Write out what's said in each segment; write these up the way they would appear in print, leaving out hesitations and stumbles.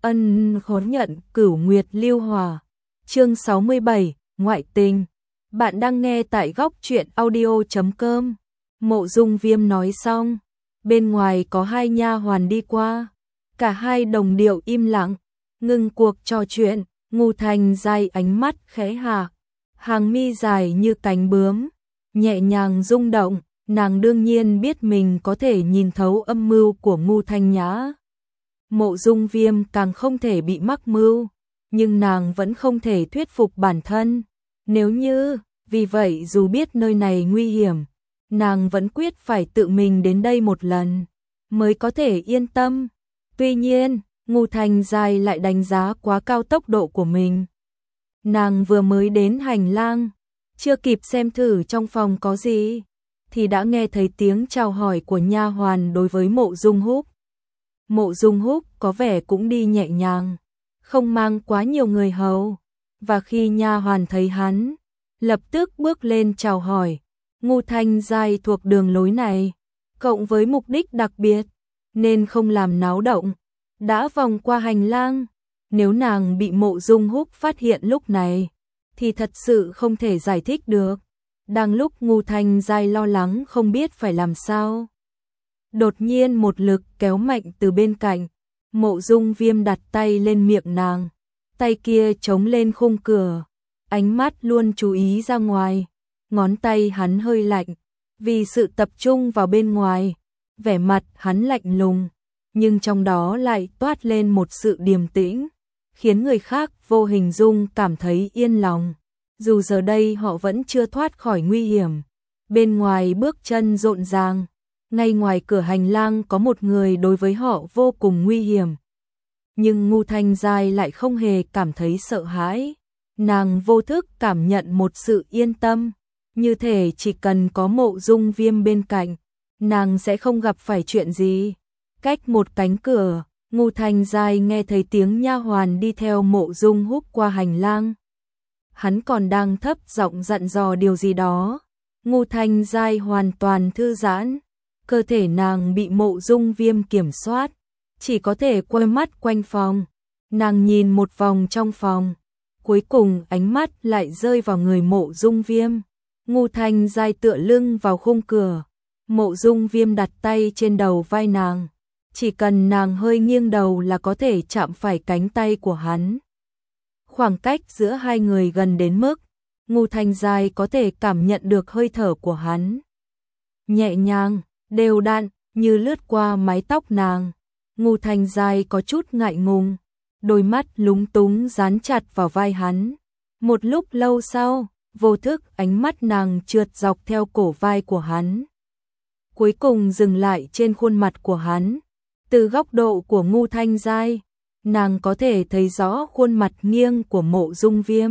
Ân khốn nhận Cửu Nguyệt Lưu Hòa. Chương 67, ngoại tình. Bạn đang nghe tại góc truyện audio.com. Mộ Dung Viêm nói xong, bên ngoài có hai nha hoàn đi qua, cả hai đồng điệu im lặng, ngừng cuộc trò chuyện. Ngưu Thanh Giai ánh mắt khẽ hạ, hàng mi dài như cánh bướm, nhẹ nhàng rung động. Nàng đương nhiên biết mình có thể nhìn thấu âm mưu của Ngưu Thanh Nhã. Mộ Dung Viêm càng không thể bị mắc mưu, nhưng nàng vẫn không thể thuyết phục bản thân. Nếu như, vì vậy dù biết nơi này nguy hiểm, nàng vẫn quyết phải tự mình đến đây một lần, mới có thể yên tâm. Tuy nhiên, Ngưu Thanh Giai lại đánh giá quá cao tốc độ của mình. Nàng vừa mới đến hành lang, chưa kịp xem thử trong phòng có gì, thì đã nghe thấy tiếng chào hỏi của nha hoàn đối với Mộ Dung Húc. Mộ Dung Húc có vẻ cũng đi nhẹ nhàng, không mang quá nhiều người hầu, và khi nha hoàn thấy hắn, lập tức bước lên chào hỏi. Ngưu Thanh Giai thuộc đường lối này, cộng với mục đích đặc biệt, nên không làm náo động, đã vòng qua hành lang. Nếu nàng bị Mộ Dung Húc phát hiện lúc này, thì thật sự không thể giải thích được. Đang lúc Ngưu Thanh Giai lo lắng không biết phải làm sao, đột nhiên một lực kéo mạnh từ bên cạnh. Mộ Dung Viêm đặt tay lên miệng nàng, tay kia chống lên khung cửa, ánh mắt luôn chú ý ra ngoài. Ngón tay hắn hơi lạnh, vì sự tập trung vào bên ngoài. Vẻ mặt hắn lạnh lùng, nhưng trong đó lại toát lên một sự điềm tĩnh, khiến người khác vô hình dung cảm thấy yên lòng. Dù giờ đây họ vẫn chưa thoát khỏi nguy hiểm. Bên ngoài bước chân rộn ràng, ngay ngoài cửa hành lang có một người đối với họ vô cùng nguy hiểm. Nhưng Ngưu Thanh Giai lại không hề cảm thấy sợ hãi. Nàng vô thức cảm nhận một sự yên tâm, như thể chỉ cần có Mộ Dung Viêm bên cạnh, nàng sẽ không gặp phải chuyện gì. Cách một cánh cửa, Ngưu Thanh Giai nghe thấy tiếng nha hoàn đi theo Mộ Dung Húc qua hành lang. Hắn còn đang thấp giọng dặn dò điều gì đó. Ngưu Thanh Giai hoàn toàn thư giãn, cơ thể nàng bị Mộ Dung Viêm kiểm soát, chỉ có thể quay mắt quanh phòng. Nàng nhìn một vòng trong phòng, cuối cùng ánh mắt lại rơi vào người Mộ Dung Viêm. Ngưu Thanh Giai tựa lưng vào khung cửa, Mộ Dung Viêm đặt tay trên đầu vai nàng, chỉ cần nàng hơi nghiêng đầu là có thể chạm phải cánh tay của hắn. Khoảng cách giữa hai người gần đến mức Ngưu Thanh Giai có thể cảm nhận được hơi thở của hắn. Nhẹ nhàng, đều đặn, như lướt qua mái tóc nàng. Ngưu Thanh Giai có chút ngại ngùng, đôi mắt lúng túng dán chặt vào vai hắn. Một lúc lâu sau, vô thức ánh mắt nàng trượt dọc theo cổ vai của hắn, cuối cùng dừng lại trên khuôn mặt của hắn. Từ góc độ của Ngưu Thanh Giai, nàng có thể thấy rõ khuôn mặt nghiêng của Mộ Dung Viêm,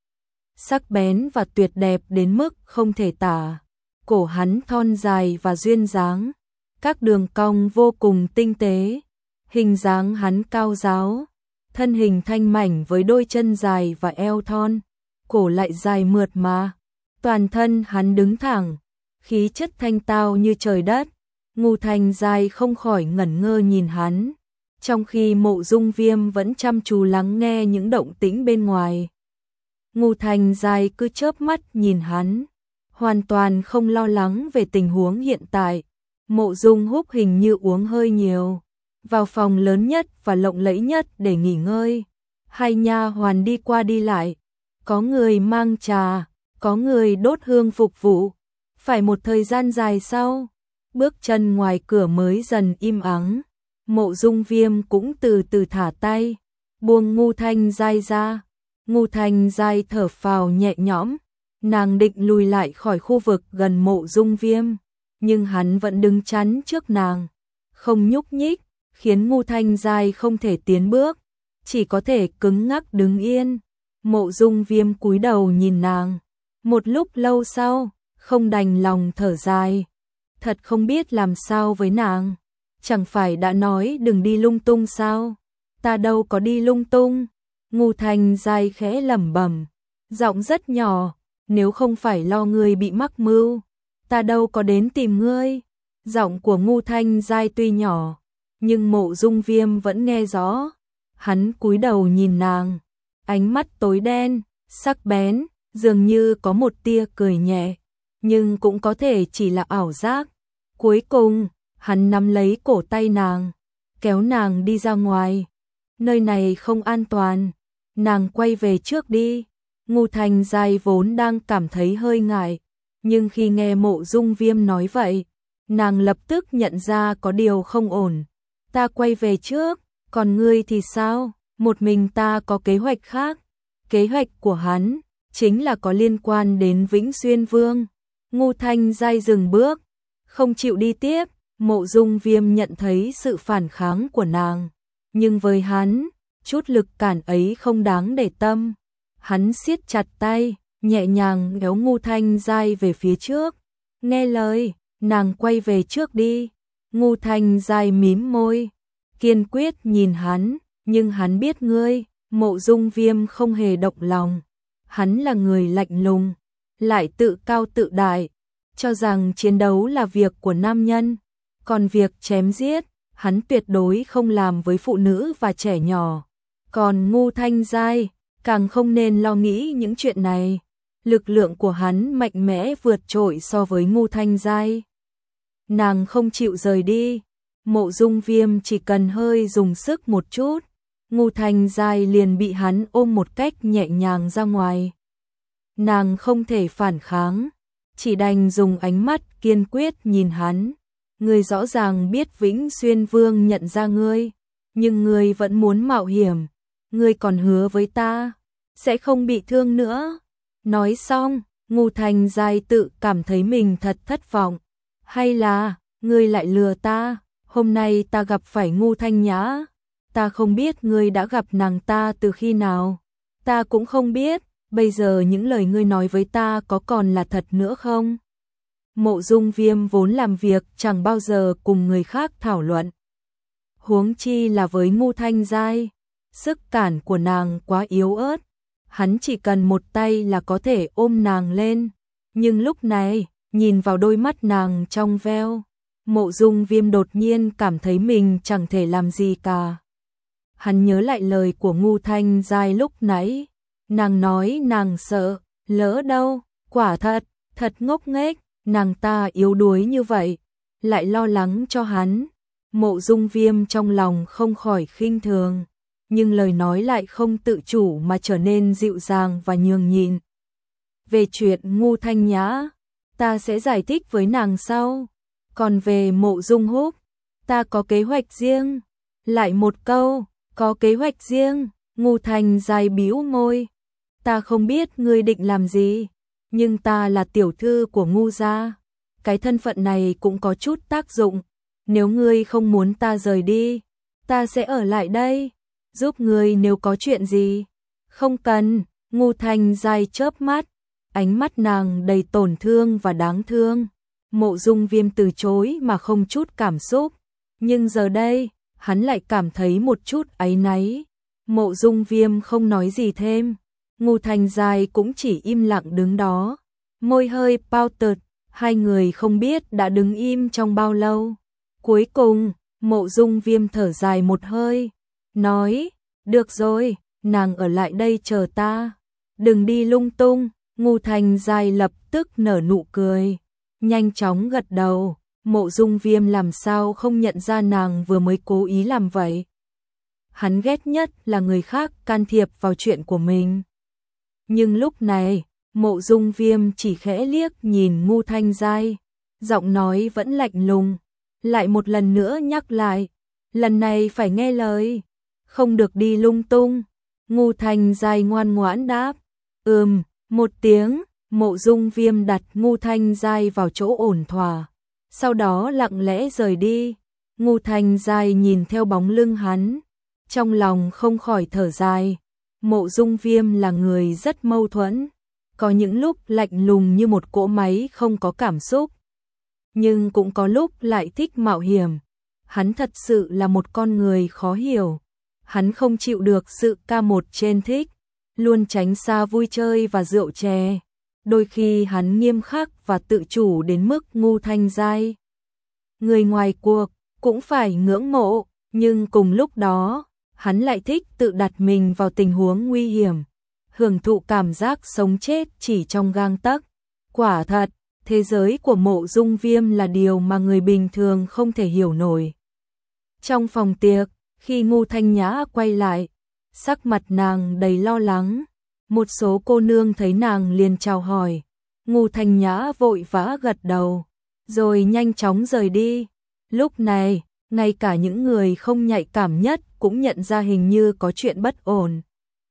sắc bén và tuyệt đẹp đến mức không thể tả. Cổ hắn thon dài và duyên dáng, các đường cong vô cùng tinh tế. Hình dáng hắn cao ráo, thân hình thanh mảnh với đôi chân dài và eo thon, cổ lại dài mượt mà. Toàn thân hắn đứng thẳng, khí chất thanh tao như trời đất. Ngưu Thanh Giai không khỏi ngẩn ngơ nhìn hắn, trong khi Mộ Dung Viêm vẫn chăm chú lắng nghe những động tĩnh bên ngoài. Ngưu Thanh Giai cứ chớp mắt nhìn hắn, hoàn toàn không lo lắng về tình huống hiện tại. Mộ Dung Húc hình như uống hơi nhiều, vào phòng lớn nhất và lộng lẫy nhất để nghỉ ngơi. Hai nha hoàn đi qua đi lại, có người mang trà, có người đốt hương phục vụ. Phải một thời gian dài sau, bước chân ngoài cửa mới dần im ắng. Mộ Dung Viêm cũng từ từ thả tay, buông Ngưu Thanh Giai ra. Ngưu Thanh Giai thở phào nhẹ nhõm, nàng định lùi lại khỏi khu vực gần Mộ Dung Viêm, nhưng hắn vẫn đứng chắn trước nàng, không nhúc nhích, khiến Ngưu Thanh Giai không thể tiến bước, chỉ có thể cứng ngắc đứng yên. Mộ Dung Viêm cúi đầu nhìn nàng, một lúc lâu sau, không đành lòng thở dài, thật không biết làm sao với nàng. Chẳng phải đã nói đừng đi lung tung sao? Ta đâu có đi lung tung. Ngưu Thanh Giai khẽ lẩm bẩm, giọng rất nhỏ, nếu không phải lo ngươi bị mắc mưu, ta đâu có đến tìm ngươi. Giọng của Ngưu Thanh Giai tuy nhỏ, nhưng Mộ Dung Viêm vẫn nghe rõ. Hắn cúi đầu nhìn nàng, ánh mắt tối đen, sắc bén, dường như có một tia cười nhẹ, nhưng cũng có thể chỉ là ảo giác. Cuối cùng, hắn nắm lấy cổ tay nàng, kéo nàng đi ra ngoài. Nơi này không an toàn, nàng quay về trước đi. Ngô Thanh Giai vốn đang cảm thấy hơi ngại, nhưng khi nghe Mộ Dung Viêm nói vậy, nàng lập tức nhận ra có điều không ổn. Ta quay về trước, còn ngươi thì sao? Một mình ta có kế hoạch khác. Kế hoạch của hắn chính là có liên quan đến Vĩnh Xuyên Vương. Ngô Thanh Giai dừng bước, không chịu đi tiếp. Mộ Dung Viêm nhận thấy sự phản kháng của nàng, nhưng với hắn, chút lực cản ấy không đáng để tâm. Hắn siết chặt tay, nhẹ nhàng kéo Ngô Thanh Giai về phía trước. Nghe lời, nàng quay về trước đi. Ngô Thanh Giai mím môi, kiên quyết nhìn hắn, nhưng hắn biết ngươi. Mộ Dung Viêm không hề động lòng. Hắn là người lạnh lùng, lại tự cao tự đại, cho rằng chiến đấu là việc của nam nhân, còn việc chém giết, hắn tuyệt đối không làm với phụ nữ và trẻ nhỏ. Còn Ngô Thanh Giai, càng không nên lo nghĩ những chuyện này. Lực lượng của hắn mạnh mẽ vượt trội so với Ngô Thanh Giai. Nàng không chịu rời đi, Mộ Dung Viêm chỉ cần hơi dùng sức một chút, Ngô Thanh Giai liền bị hắn ôm một cách nhẹ nhàng ra ngoài. Nàng không thể phản kháng, chỉ đành dùng ánh mắt kiên quyết nhìn hắn. Ngươi rõ ràng biết Vĩnh Xuyên Vương nhận ra ngươi, nhưng ngươi vẫn muốn mạo hiểm. Ngươi còn hứa với ta, sẽ không bị thương nữa. Nói xong, Ngô Thanh Giai tự cảm thấy mình thật thất vọng. Hay là, ngươi lại lừa ta? Hôm nay ta gặp phải Ngô Thanh Nhã, ta không biết ngươi đã gặp nàng ta từ khi nào. Ta cũng không biết, bây giờ những lời ngươi nói với ta có còn là thật nữa không? Mộ Dung Viêm vốn làm việc chẳng bao giờ cùng người khác thảo luận. Huống chi là với Ngô Thanh Giai, sức cản của nàng quá yếu ớt, hắn chỉ cần một tay là có thể ôm nàng lên. Nhưng lúc này, nhìn vào đôi mắt nàng trong veo, Mộ Dung Viêm đột nhiên cảm thấy mình chẳng thể làm gì cả. Hắn nhớ lại lời của Ngô Thanh Giai lúc nãy, nàng nói nàng sợ, lỡ đâu, quả thật ngốc nghếch, nàng ta yếu đuối như vậy, lại lo lắng cho hắn. Mộ Dung Viêm trong lòng không khỏi khinh thường, nhưng lời nói lại không tự chủ mà trở nên dịu dàng và nhường nhịn. Về chuyện Ngô Thanh Nhã, ta sẽ giải thích với nàng sau. Còn về Mộ Dung Húc, ta có kế hoạch riêng. Lại một câu, có kế hoạch riêng. Ngô Thanh Giai bĩu môi. Ta không biết ngươi định làm gì, nhưng ta là tiểu thư của Ngô gia. Cái thân phận này cũng có chút tác dụng. Nếu ngươi không muốn ta rời đi, ta sẽ ở lại đây, giúp ngươi nếu có chuyện gì. Không cần. Ngô Thanh Giai chớp mắt, ánh mắt nàng đầy tổn thương và đáng thương. Mộ Dung Viêm từ chối mà không chút cảm xúc, nhưng giờ đây, hắn lại cảm thấy một chút áy náy. Mộ Dung Viêm không nói gì thêm, Ngô Thanh Giai cũng chỉ im lặng đứng đó, môi hơi bao tợt, hai người không biết đã đứng im trong bao lâu. Cuối cùng, Mộ Dung Viêm thở dài một hơi, nói, được rồi, nàng ở lại đây chờ ta, đừng đi lung tung. Ngô Thanh Giai lập tức nở nụ cười, nhanh chóng gật đầu. Mộ Dung Viêm làm sao không nhận ra nàng vừa mới cố ý làm vậy. Hắn ghét nhất là người khác can thiệp vào chuyện của mình. Nhưng lúc này, Mộ Dung Viêm chỉ khẽ liếc nhìn Ngô Thanh Giai, giọng nói vẫn lạnh lùng, lại một lần nữa nhắc lại, lần này phải nghe lời, không được đi lung tung. Ngô Thanh Giai ngoan ngoãn đáp, một tiếng. Mộ Dung Viêm đặt Ngô Thanh Giai vào chỗ ổn thỏa, sau đó lặng lẽ rời đi. Ngô Thanh Giai nhìn theo bóng lưng hắn, trong lòng không khỏi thở dài. Mộ Dung Viêm là người rất mâu thuẫn, có những lúc lạnh lùng như một cỗ máy không có cảm xúc, nhưng cũng có lúc lại thích mạo hiểm. Hắn thật sự là một con người khó hiểu. Hắn không chịu được sự ca một trên thích, luôn tránh xa vui chơi và rượu chè. Đôi khi hắn nghiêm khắc và tự chủ đến mức Ngô Thanh Giai, người ngoài cuộc, cũng phải ngưỡng mộ, nhưng cùng lúc đó, hắn lại thích tự đặt mình vào tình huống nguy hiểm, hưởng thụ cảm giác sống chết chỉ trong gang tấc. Quả thật, thế giới của Mộ Dung Viêm là điều mà người bình thường không thể hiểu nổi. Trong phòng tiệc, khi Ngô Thanh Nhã quay lại, sắc mặt nàng đầy lo lắng. Một số cô nương thấy nàng liền chào hỏi. Ngô Thanh Nhã vội vã gật đầu, rồi nhanh chóng rời đi. Lúc này, ngay cả những người không nhạy cảm nhất cũng nhận ra hình như có chuyện bất ổn.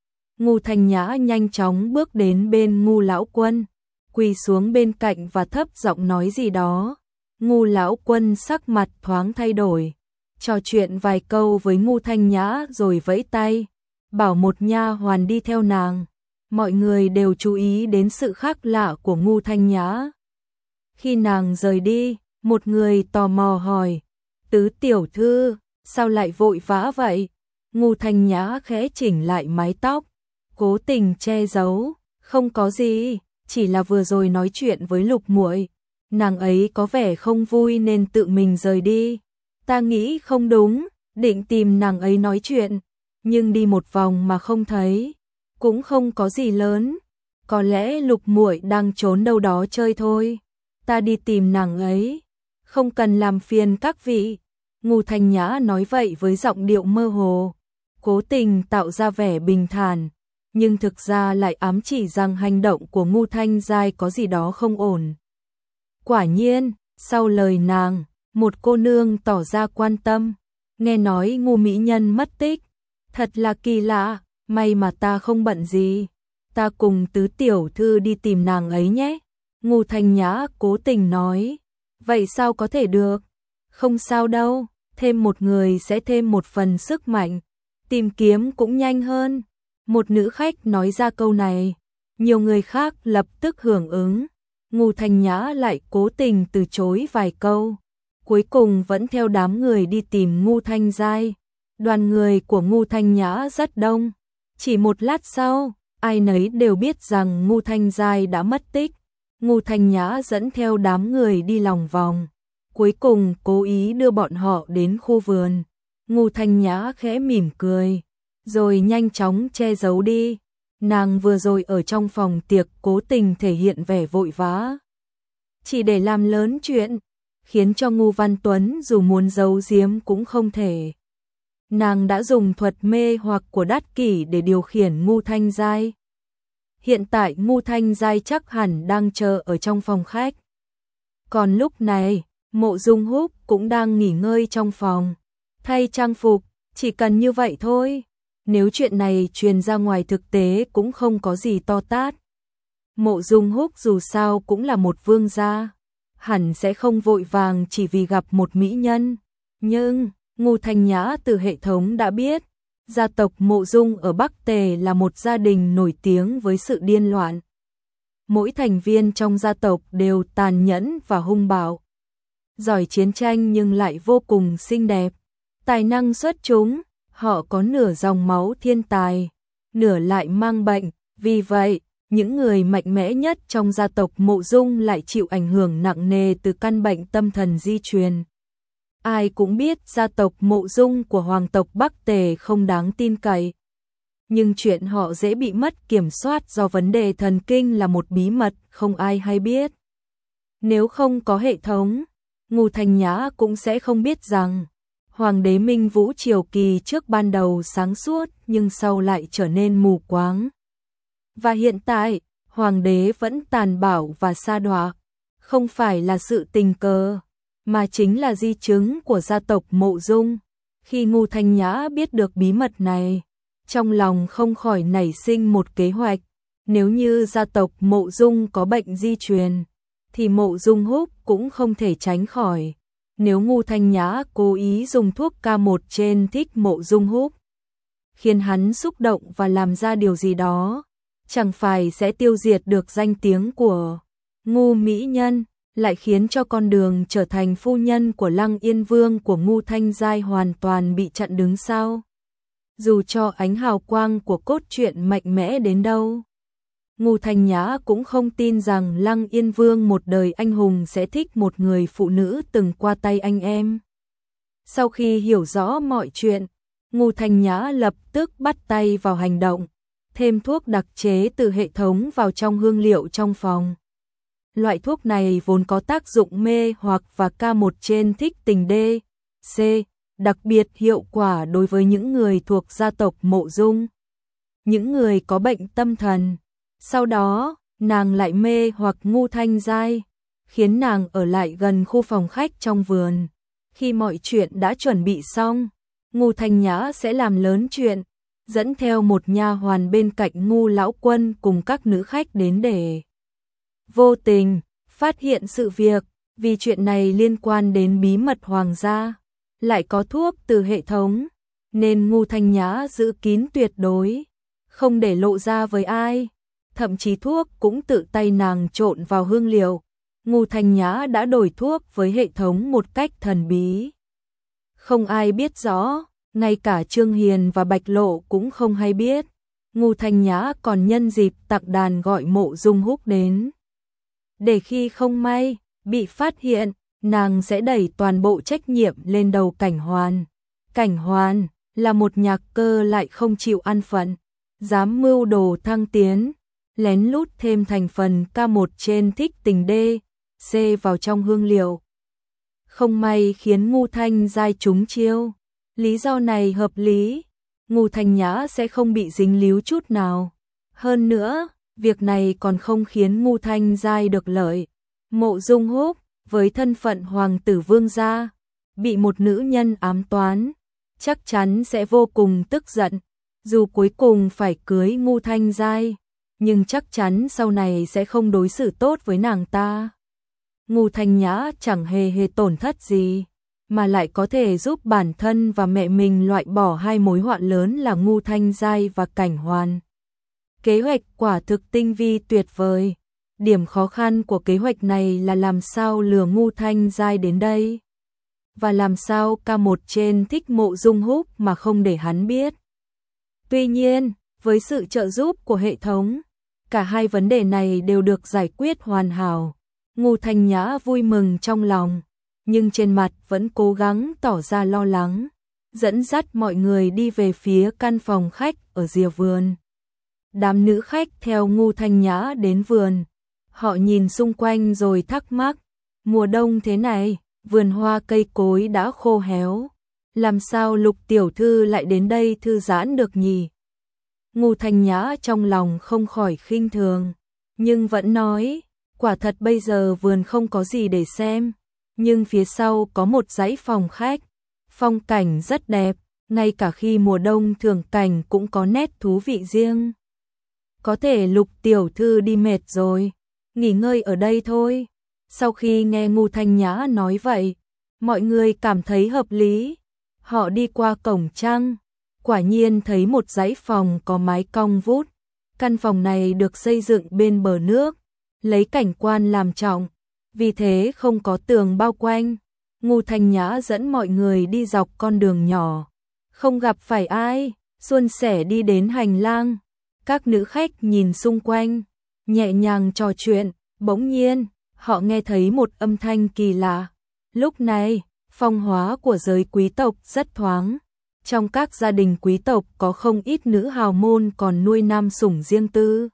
Ngô Thanh Nhã nhanh chóng bước đến bên Ngô Lão Quân, quỳ xuống bên cạnh và thấp giọng nói gì đó. Ngô Lão Quân sắc mặt thoáng thay đổi, trò chuyện vài câu với Ngô Thanh Nhã rồi vẫy tay, bảo một nha hoàn đi theo nàng. Mọi người đều chú ý đến sự khác lạ của Ngô Thanh Nhã. Khi nàng rời đi, một người tò mò hỏi, Tứ tiểu thư, sao lại vội vã vậy? Ngô Thanh Nhã khẽ chỉnh lại mái tóc, cố tình che giấu, không có gì, chỉ là vừa rồi nói chuyện với Lục muội, nàng ấy có vẻ không vui nên tự mình rời đi. Ta nghĩ không đúng, định tìm nàng ấy nói chuyện, nhưng đi một vòng mà không thấy, cũng không có gì lớn, có lẽ Lục muội đang trốn đâu đó chơi thôi. Ta đi tìm nàng ấy, không cần làm phiền các vị. Ngô Thanh Nhã nói vậy với giọng điệu mơ hồ, cố tình tạo ra vẻ bình thản, nhưng thực ra lại ám chỉ rằng hành động của Ngô Thanh Giai có gì đó không ổn. Quả nhiên, sau lời nàng, một cô nương tỏ ra quan tâm, nghe nói Ngô mỹ nhân mất tích, thật là kỳ lạ, may mà ta không bận gì, ta cùng Tứ tiểu thư đi tìm nàng ấy nhé. Ngô Thanh Nhã cố tình nói, vậy sao có thể được, không sao đâu, thêm một người sẽ thêm một phần sức mạnh, tìm kiếm cũng nhanh hơn. Một nữ khách nói ra câu này, nhiều người khác lập tức hưởng ứng. Ngô Thanh Nhã lại cố tình từ chối vài câu, cuối cùng vẫn theo đám người đi tìm Ngô Thanh Giai. Đoàn người của Ngô Thanh Nhã rất đông, chỉ một lát sau, ai nấy đều biết rằng Ngô Thanh Giai đã mất tích. Ngô Thanh Nhã dẫn theo đám người đi lòng vòng, cuối cùng cố ý đưa bọn họ đến khu vườn. Ngô Thanh Nhã khẽ mỉm cười, rồi nhanh chóng che giấu đi. Nàng vừa rồi ở trong phòng tiệc cố tình thể hiện vẻ vội vã, chỉ để làm lớn chuyện, khiến cho Ngô Văn Tuấn dù muốn giấu giếm cũng không thể. Nàng đã dùng thuật mê hoặc của Đát Kỷ để điều khiển Ngô Thanh Giai. Hiện tại Ngô Thanh Giai chắc hẳn đang chờ ở trong phòng khách. Còn lúc này, Mộ Dung Húc cũng đang nghỉ ngơi trong phòng, thay trang phục, chỉ cần như vậy thôi. Nếu chuyện này truyền ra ngoài thực tế cũng không có gì to tát. Mộ Dung Húc dù sao cũng là một vương gia, hẳn sẽ không vội vàng chỉ vì gặp một mỹ nhân. Nhưng, Ngô Thanh Nhã từ hệ thống đã biết, gia tộc Mộ Dung ở Bắc Tề là một gia đình nổi tiếng với sự điên loạn. Mỗi thành viên trong gia tộc đều tàn nhẫn và hung bạo, giỏi chiến tranh nhưng lại vô cùng xinh đẹp, tài năng xuất chúng. Họ có nửa dòng máu thiên tài, nửa lại mang bệnh, vì vậy, những người mạnh mẽ nhất trong gia tộc Mộ Dung lại chịu ảnh hưởng nặng nề từ căn bệnh tâm thần di truyền. Ai cũng biết gia tộc Mộ Dung của hoàng tộc Bắc Tề không đáng tin cậy, nhưng chuyện họ dễ bị mất kiểm soát do vấn đề thần kinh là một bí mật không ai hay biết. Nếu không có hệ thống, Ngô Thanh Nhã cũng sẽ không biết rằng Hoàng đế Minh Vũ triều kỳ trước ban đầu sáng suốt nhưng sau lại trở nên mù quáng. Và hiện tại, Hoàng đế vẫn tàn bạo và sa đọa, không phải là sự tình cờ, mà chính là di chứng của gia tộc Mộ Dung. Khi Ngô Thanh Nhã biết được bí mật này, trong lòng không khỏi nảy sinh một kế hoạch. Nếu như gia tộc Mộ Dung có bệnh di truyền, thì Mộ Dung Húc cũng không thể tránh khỏi. Nếu Ngô Thanh Nhã cố ý dùng thuốc K1 trên thích Mộ Dung Húc, khiến hắn xúc động và làm ra điều gì đó, chẳng phải sẽ tiêu diệt được danh tiếng của Ngô mỹ nhân, lại khiến cho con đường trở thành phu nhân của Lăng Yên Vương của Ngô Thanh Giai hoàn toàn bị chặn đứng sao? Dù cho ánh hào quang của cốt truyện mạnh mẽ đến đâu, Ngô Thanh Nhã cũng không tin rằng Lăng Yên Vương một đời anh hùng sẽ thích một người phụ nữ từng qua tay anh em. Sau khi hiểu rõ mọi chuyện, Ngô Thanh Nhã lập tức bắt tay vào hành động, thêm thuốc đặc chế từ hệ thống vào trong hương liệu trong phòng. Loại thuốc này vốn có tác dụng mê hoặc và ca một trên thích tình D, C, đặc biệt hiệu quả đối với những người thuộc gia tộc Mộ Dung, những người có bệnh tâm thần. Sau đó, nàng lại mê hoặc Ngô Thanh Giai, khiến nàng ở lại gần khu phòng khách trong vườn. Khi mọi chuyện đã chuẩn bị xong, Ngô Thanh Nhã sẽ làm lớn chuyện, dẫn theo một nha hoàn bên cạnh Ngô lão quân cùng các nữ khách đến để vô tình phát hiện sự việc, vì chuyện này liên quan đến bí mật hoàng gia, lại có thuốc từ hệ thống, nên Ngô Thanh Nhã giữ kín tuyệt đối, không để lộ ra với ai. Thậm chí thuốc cũng tự tay nàng trộn vào hương liệu. Ngô Thanh Nhã đã đổi thuốc với hệ thống một cách thần bí, không ai biết rõ, ngay cả Trương Hiền và Bạch Lộ cũng không hay biết. Ngô Thanh Nhã còn nhân dịp tặng đàn gọi Mộ Dung Húc đến, để khi không may bị phát hiện, nàng sẽ đẩy toàn bộ trách nhiệm lên đầu Cảnh Hoàn. Cảnh Hoàn là một nhạc cơ lại không chịu an phận, dám mưu đồ thăng tiến, lén lút thêm thành phần K1 trên thích tình D, C vào trong hương liệu. Không may khiến Ngô Thanh Giai trúng chiêu. Lý do này hợp lý, Ngô Thanh Nhã sẽ không bị dính líu chút nào. Hơn nữa, việc này còn không khiến Ngô Thanh Giai được lợi. Mộ Dung Húc, với thân phận hoàng tử vương gia, bị một nữ nhân ám toán, chắc chắn sẽ vô cùng tức giận. Dù cuối cùng phải cưới Ngô Thanh Giai, nhưng chắc chắn sau này sẽ không đối xử tốt với nàng ta. Ngô Thanh Nhã chẳng hề tổn thất gì, mà lại có thể giúp bản thân và mẹ mình loại bỏ hai mối họa lớn là Ngô Thanh Giai và Cảnh Hoàn. Kế hoạch quả thực tinh vi tuyệt vời. Điểm khó khăn của kế hoạch này là làm sao lừa Ngô Thanh Giai đến đây, và làm sao K1 trên thích Mộ Dung Húc mà không để hắn biết. Tuy nhiên, với sự trợ giúp của hệ thống, cả hai vấn đề này đều được giải quyết hoàn hảo. Ngô Thanh Nhã vui mừng trong lòng, nhưng trên mặt vẫn cố gắng tỏ ra lo lắng, dẫn dắt mọi người đi về phía căn phòng khách ở rìa vườn. Đám nữ khách theo Ngô Thanh Nhã đến vườn, họ nhìn xung quanh rồi thắc mắc, mùa đông thế này, vườn hoa cây cối đã khô héo, làm sao Lục tiểu thư lại đến đây thư giãn được nhỉ? Ngô Thanh Nhã trong lòng không khỏi khinh thường, nhưng vẫn nói, quả thật bây giờ vườn không có gì để xem, nhưng phía sau có một dãy phòng khách, phong cảnh rất đẹp, ngay cả khi mùa đông thường cảnh cũng có nét thú vị riêng. Có thể Lục tiểu thư đi mệt rồi, nghỉ ngơi ở đây thôi. Sau khi nghe Ngô Thanh Nhã nói vậy, mọi người cảm thấy hợp lý. Họ đi qua cổng trăng, quả nhiên thấy một dãy phòng có mái cong vút. Căn phòng này được xây dựng bên bờ nước, lấy cảnh quan làm trọng, vì thế không có tường bao quanh. Ngô Thanh Nhã dẫn mọi người đi dọc con đường nhỏ, không gặp phải ai, suôn sẻ đi đến hành lang. Các nữ khách nhìn xung quanh, nhẹ nhàng trò chuyện, bỗng nhiên, họ nghe thấy một âm thanh kỳ lạ. Lúc này, phong hóa của giới quý tộc rất thoáng. Trong các gia đình quý tộc có không ít nữ hào môn còn nuôi nam sủng riêng tư.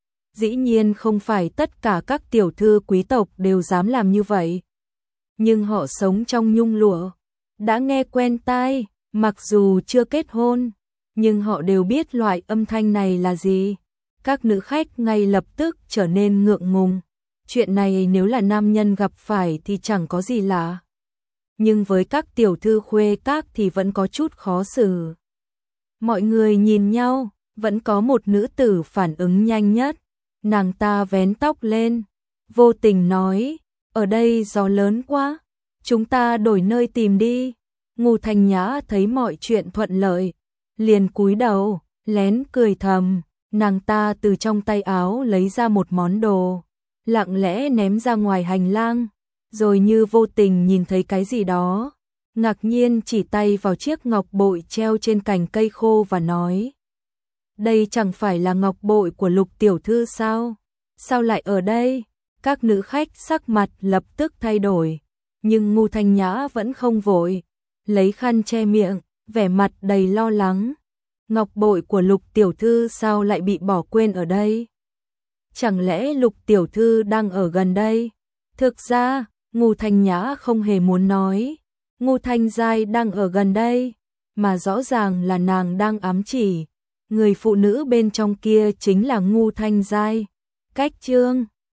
Dĩ nhiên không phải tất cả các tiểu thư quý tộc đều dám làm như vậy. Nhưng họ sống trong nhung lụa, đã nghe quen tai, mặc dù chưa kết hôn, nhưng họ đều biết loại âm thanh này là gì. Các nữ khách ngay lập tức trở nên ngượng ngùng. Chuyện này nếu là nam nhân gặp phải thì chẳng có gì lạ. Nhưng với các tiểu thư khuê các thì vẫn có chút khó xử. Mọi người nhìn nhau, vẫn có một nữ tử phản ứng nhanh nhất. Nàng ta vén tóc lên, vô tình nói, ở đây gió lớn quá, chúng ta đổi nơi tìm đi. Ngô Thanh Nhã thấy mọi chuyện thuận lợi, liền cúi đầu, lén cười thầm. Nàng ta từ trong tay áo lấy ra một món đồ, lặng lẽ ném ra ngoài hành lang, rồi như vô tình nhìn thấy cái gì đó, ngạc nhiên chỉ tay vào chiếc ngọc bội treo trên cành cây khô và nói, đây chẳng phải là ngọc bội của Lục tiểu thư sao? Sao lại ở đây? Các nữ khách sắc mặt lập tức thay đổi, nhưng Ngô Thanh Nhã vẫn không vội, lấy khăn che miệng, vẻ mặt đầy lo lắng. Ngọc bội của Lục tiểu thư sao lại bị bỏ quên ở đây? Chẳng lẽ Lục tiểu thư đang ở gần đây? Thực ra, Ngô Thanh Nhã không hề muốn nói. Ngô Thanh Giai đang ở gần đây, mà rõ ràng là nàng đang ám chỉ. Người phụ nữ bên trong kia chính là Ngô Thanh Giai. Cách chương